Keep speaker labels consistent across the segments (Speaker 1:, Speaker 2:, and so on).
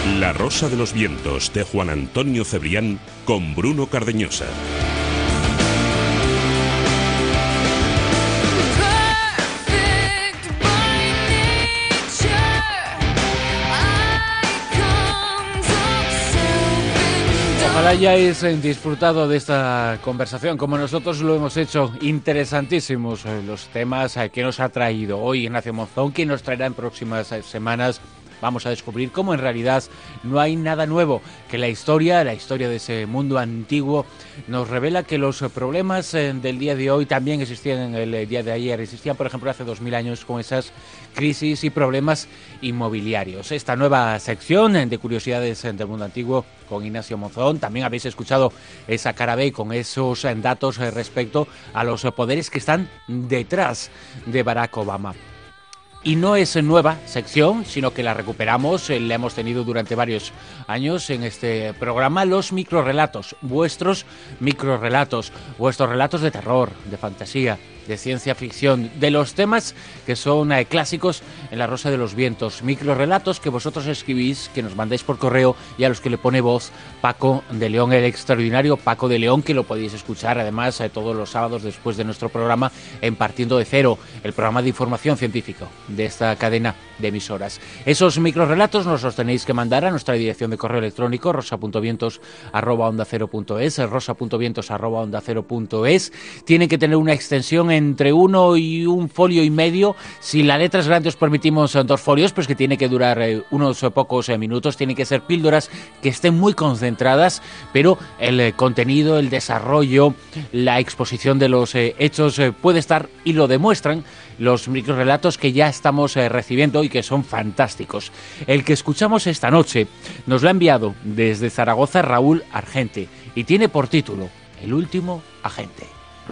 Speaker 1: La Rosa de los Vientos, de Juan Antonio Cebrián, con Bruno Cardeñosa.
Speaker 2: Ojalá hayáis disfrutado de esta conversación como nosotros lo hemos hecho. Interesantísimos los temas que nos ha traído hoy Ignacio Monzón, que nos traerá en próximas semanas. Vamos a descubrir cómo en realidad no hay nada nuevo, que la historia de ese mundo antiguo nos revela que los problemas del día de hoy también existían en el día de ayer. Existían, por ejemplo, hace 2000 años con esas crisis y problemas inmobiliarios. Esta nueva sección de curiosidades del mundo antiguo con Ignacio Monzón. También habéis escuchado esa cara B con esos datos respecto a los poderes que están detrás de Barack Obama. Y no es nueva sección, sino que la recuperamos, la hemos tenido durante varios años en este programa, los microrrelatos, vuestros relatos de terror, de fantasía, de ciencia ficción, de los temas que son clásicos en La Rosa de los Vientos, microrrelatos que vosotros escribís, que nos mandáis por correo y a los que le pone voz Paco de León, el extraordinario Paco de León, que lo podéis escuchar además todos los sábados después de nuestro programa en Partiendo de Cero, el programa de información científica de esta cadena de emisoras. Esos microrrelatos nos los tenéis que mandar a nuestra dirección de correo electrónico rosa.vientos@ondacero.es, rosa.vientos@ondacero.es. Tienen que tener una extensión entre 1 y 1,5 folios. Si la letra es grande os permitimos 2 folios, pues que tiene que durar unos pocos minutos. Tienen que ser píldoras que estén muy concentradas, pero el contenido, el desarrollo, la exposición de los hechos puede estar, y lo demuestran los microrrelatos que ya estamos recibiendo y que son fantásticos. El que escuchamos esta noche nos lo ha enviado desde Zaragoza Raúl Argente y tiene por título El último agente.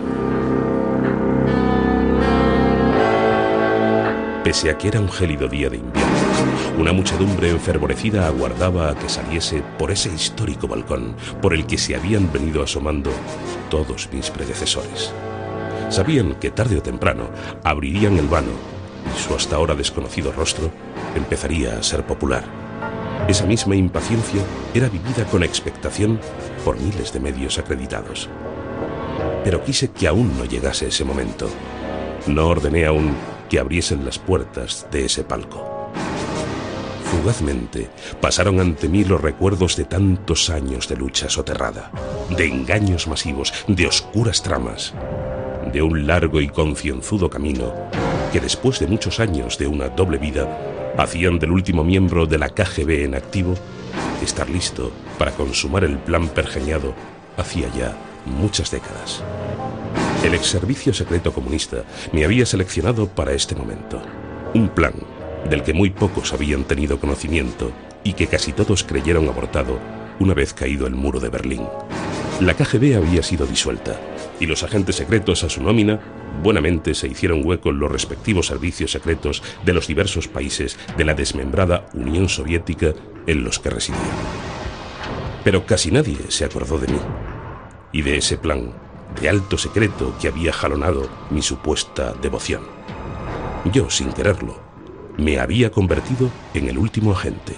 Speaker 1: Pese a que era un gélido día de invierno, una muchedumbre enfervorecida aguardaba a que saliese por ese histórico balcón por el que se habían venido asomando todos mis predecesores. Sabían que tarde o temprano abrirían el vano y su hasta ahora desconocido rostro empezaría a ser popular. Esa misma impaciencia era vivida con expectación por miles de medios acreditados. Pero quise que aún no llegase ese momento. No ordené aún que abriesen las puertas de ese palco. Fugazmente pasaron ante mí los recuerdos de tantos años de lucha soterrada, de engaños masivos, de oscuras tramas, de un largo y concienzudo camino que después de muchos años de una doble vida hacían del último miembro de la KGB en activo estar listo para consumar el plan pergeñado hacía ya muchas décadas. El exservicio secreto comunista me había seleccionado para este momento. Un plan del que muy pocos habían tenido conocimiento y que casi todos creyeron abortado una vez caído el muro de Berlín. La KGB había sido disuelta y los agentes secretos a su nómina buenamente se hicieron hueco en los respectivos servicios secretos de los diversos países de la desmembrada Unión Soviética en los que residían. Pero casi nadie se acordó de mí y de ese plan de alto secreto que había jalonado mi supuesta devoción. Yo, sin quererlo, me había convertido en el último agente.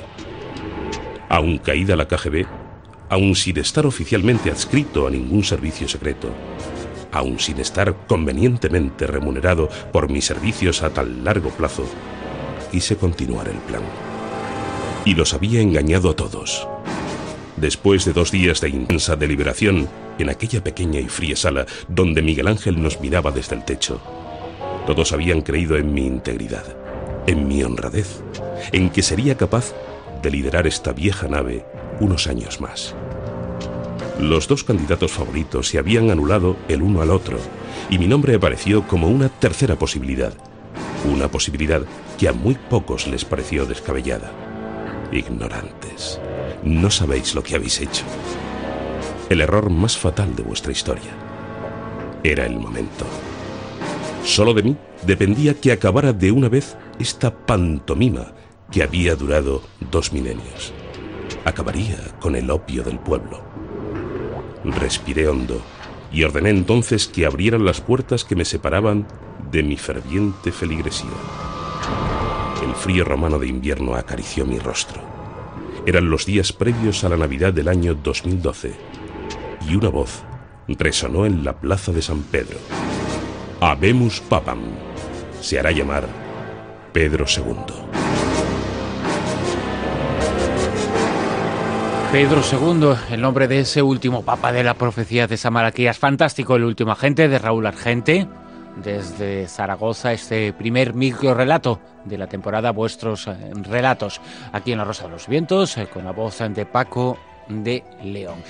Speaker 1: Aún caída la KGB, aún sin estar oficialmente adscrito a ningún servicio secreto, aún sin estar convenientemente remunerado por mis servicios a tan largo plazo, quise continuar el plan. Y los había engañado a todos. Después de 2 días de intensa deliberación en aquella pequeña y fría sala donde Miguel Ángel nos miraba desde el techo, todos habían creído en mi integridad, en mi honradez, en que sería capaz de liderar esta vieja nave unos años más. Los 2 candidatos favoritos se habían anulado el uno al otro y mi nombre apareció como una tercera posibilidad, una posibilidad que a muy pocos les pareció descabellada. Ignorantes, no sabéis lo que habéis hecho. El error más fatal de vuestra historia. Era el momento. Solo de mí dependía que acabara de una vez esta pantomima que había durado 2 milenios. Acabaría con el opio del pueblo. Respiré hondo y ordené entonces que abrieran las puertas que me separaban de mi ferviente feligresía. El frío romano de invierno acarició mi rostro. Eran los días previos a la Navidad del año 2012. Y una voz resonó en la plaza de San Pedro. Habemus Papam. Se hará llamar Pedro II.
Speaker 2: Pedro II, el nombre de ese último papa de la profecía de San Malaquías. Fantástico, El último agente, de Raúl Argente. Desde Zaragoza, este primer microrrelato de la temporada, vuestros relatos, aquí en La Rosa de los Vientos, con la voz de Paco de León.